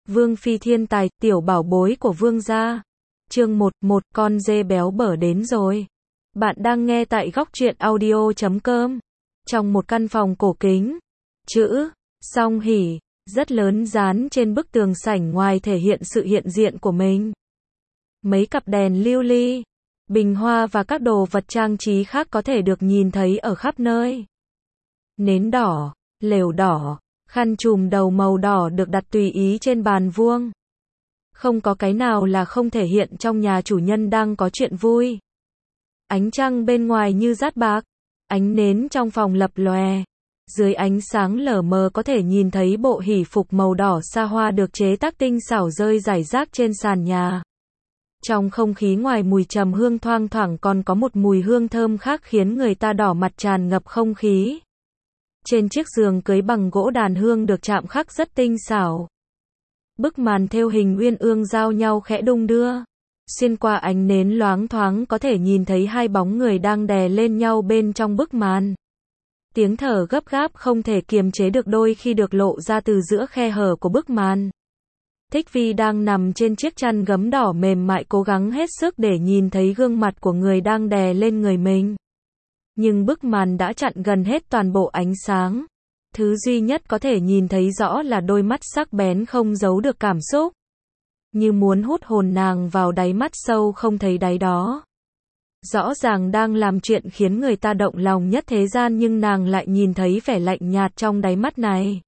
Vương phi thiên tài, tiểu bảo bối của vương gia. Chương 1, con dê béo bở đến rồi. Bạn đang nghe tại góc truyện audio.com. Trong một căn phòng cổ kính, chữ song hỉ rất lớn dán trên bức tường sảnh ngoài thể hiện sự hiện diện của mình. Mấy cặp đèn lưu ly, bình hoa và các đồ vật trang trí khác có thể được nhìn thấy ở khắp nơi. Nến đỏ, lều đỏ, khăn trùm đầu màu đỏ được đặt tùy ý trên bàn vuông. Không có cái nào là không thể hiện trong nhà chủ nhân đang có chuyện vui. Ánh trăng bên ngoài như dát bạc, ánh nến trong phòng lập lòe. Dưới ánh sáng lờ mờ có thể nhìn thấy bộ hỷ phục màu đỏ xa hoa được chế tác tinh xảo rơi rải rác trên sàn nhà. Trong không khí ngoài mùi trầm hương thoang thoảng còn có một mùi hương thơm khác khiến người ta đỏ mặt tràn ngập không khí. Trên chiếc giường cưới bằng gỗ đàn hương được chạm khắc rất tinh xảo. Bức màn thêu hình uyên ương giao nhau khẽ đung đưa. Xuyên qua ánh nến loáng thoáng có thể nhìn thấy hai bóng người đang đè lên nhau bên trong bức màn. Tiếng thở gấp gáp không thể kiềm chế được đôi khi được lộ ra từ giữa khe hở của bức màn. Thích Vi đang nằm trên chiếc chăn gấm đỏ mềm mại cố gắng hết sức để nhìn thấy gương mặt của người đang đè lên người mình. Nhưng bức màn đã chặn gần hết toàn bộ ánh sáng. Thứ duy nhất có thể nhìn thấy rõ là đôi mắt sắc bén không giấu được cảm xúc. Như muốn hút hồn nàng vào đáy mắt sâu không thấy đáy đó. Rõ ràng đang làm chuyện khiến người ta động lòng nhất thế gian nhưng nàng lại nhìn thấy vẻ lạnh nhạt trong đáy mắt này.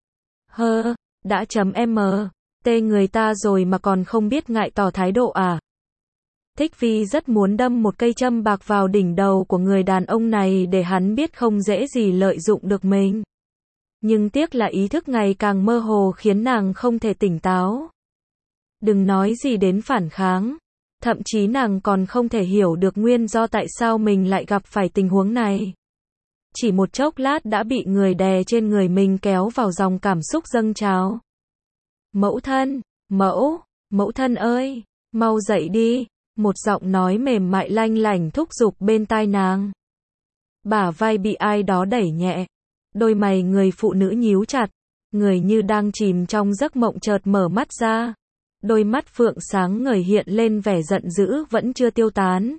Đã chấm M, T người ta rồi mà còn không biết ngại tỏ thái độ à? Thích Vi rất muốn đâm một cây châm bạc vào đỉnh đầu của người đàn ông này để hắn biết không dễ gì lợi dụng được mình. Nhưng tiếc là ý thức ngày càng mơ hồ khiến nàng không thể tỉnh táo. Đừng nói gì đến phản kháng. Thậm chí nàng còn không thể hiểu được nguyên do tại sao mình lại gặp phải tình huống này. Chỉ một chốc lát đã bị người đè trên người mình kéo vào dòng cảm xúc dâng trào. Mẫu thân, mẫu thân ơi, mau dậy đi. Một giọng nói mềm mại lanh lảnh thúc giục bên tai nàng. Bả vai bị ai đó đẩy nhẹ. Đôi mày người phụ nữ nhíu chặt. Người như đang chìm trong giấc mộng chợt mở mắt ra. Đôi mắt phượng sáng ngời hiện lên vẻ giận dữ vẫn chưa tiêu tán.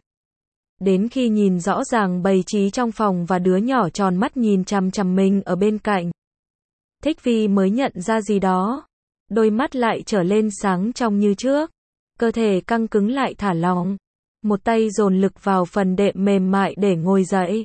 Đến khi nhìn rõ ràng bày trí trong phòng và đứa nhỏ tròn mắt nhìn chằm chằm mình ở bên cạnh. Thích Vi mới nhận ra gì đó. Đôi mắt lại trở lên sáng trong như trước. Cơ thể căng cứng lại thả lỏng. Một tay dồn lực vào phần đệm mềm mại để ngồi dậy.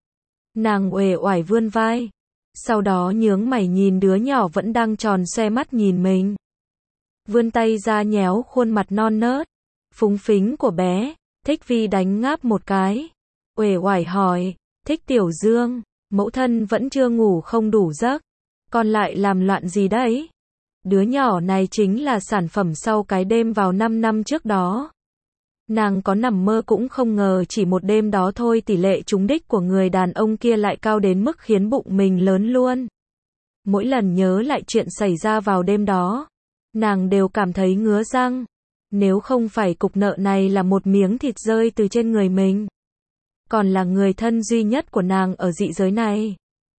Nàng uể oải vươn vai. Sau đó nhướng mày nhìn đứa nhỏ vẫn đang tròn xoe mắt nhìn mình. Vươn tay ra nhéo khuôn mặt non nớt, phúng phính của bé. Thích Vi đánh ngáp một cái. Uể oải hỏi, Thích Tiểu Dương, mẫu thân vẫn chưa ngủ không đủ giấc. Con lại làm loạn gì đấy? Đứa nhỏ này chính là sản phẩm sau cái đêm vào 5 năm trước đó. Nàng có nằm mơ cũng không ngờ chỉ một đêm đó thôi tỷ lệ trúng đích của người đàn ông kia lại cao đến mức khiến bụng mình lớn luôn. Mỗi lần nhớ lại chuyện xảy ra vào đêm đó, nàng đều cảm thấy ngứa răng. Nếu không phải cục nợ này là một miếng thịt rơi từ trên người mình, còn là người thân duy nhất của nàng ở dị giới này,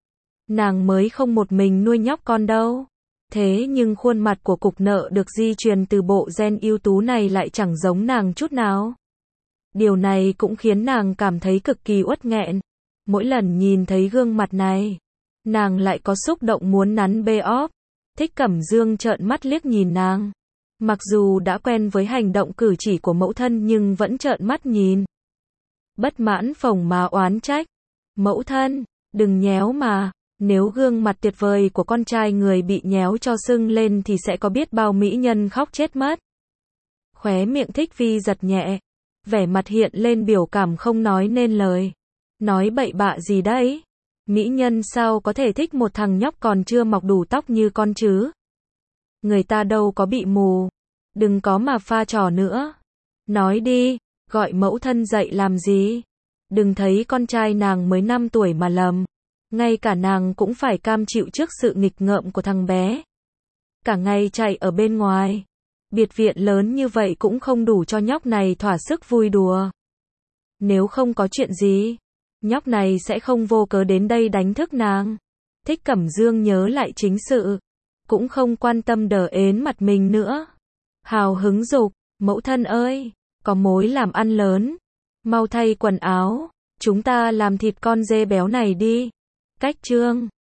nàng mới không một mình nuôi nhóc con đâu. Thế nhưng khuôn mặt của cục nợ được di truyền từ bộ gen ưu tú này lại chẳng giống nàng chút nào. Điều này cũng khiến nàng cảm thấy cực kỳ uất nghẹn. Mỗi lần nhìn thấy gương mặt này, nàng lại có xúc động muốn nắn bê óp. Thích Cẩm Dương trợn mắt liếc nhìn nàng. Mặc dù đã quen với hành động cử chỉ của mẫu thân nhưng vẫn trợn mắt nhìn. Bất mãn phồng má oán trách. Mẫu thân, đừng nhéo mà. Nếu gương mặt tuyệt vời của con trai người bị nhéo cho sưng lên thì sẽ có biết bao mỹ nhân khóc chết mất. Khóe miệng Thích Vi giật nhẹ. Vẻ mặt hiện lên biểu cảm không nói nên lời. Nói bậy bạ gì đấy? Mỹ nhân sao có thể thích một thằng nhóc còn chưa mọc đủ tóc như con chứ? Người ta đâu có bị mù. Đừng có mà pha trò nữa. Nói đi, gọi mẫu thân dậy làm gì? Đừng thấy con trai nàng mới 5 tuổi mà lầm. Ngay cả nàng cũng phải cam chịu trước sự nghịch ngợm của thằng bé. Cả ngày chạy ở bên ngoài. Biệt viện lớn như vậy cũng không đủ cho nhóc này thỏa sức vui đùa. Nếu không có chuyện gì, nhóc này sẽ không vô cớ đến đây đánh thức nàng. Thích Cẩm Dương nhớ lại chính sự. cũng không quan tâm đờ ến mặt mình nữa. Hào hứng dục, mẫu thân ơi, có mối làm ăn lớn, mau thay quần áo, chúng ta làm thịt con dê béo này đi. Cách chương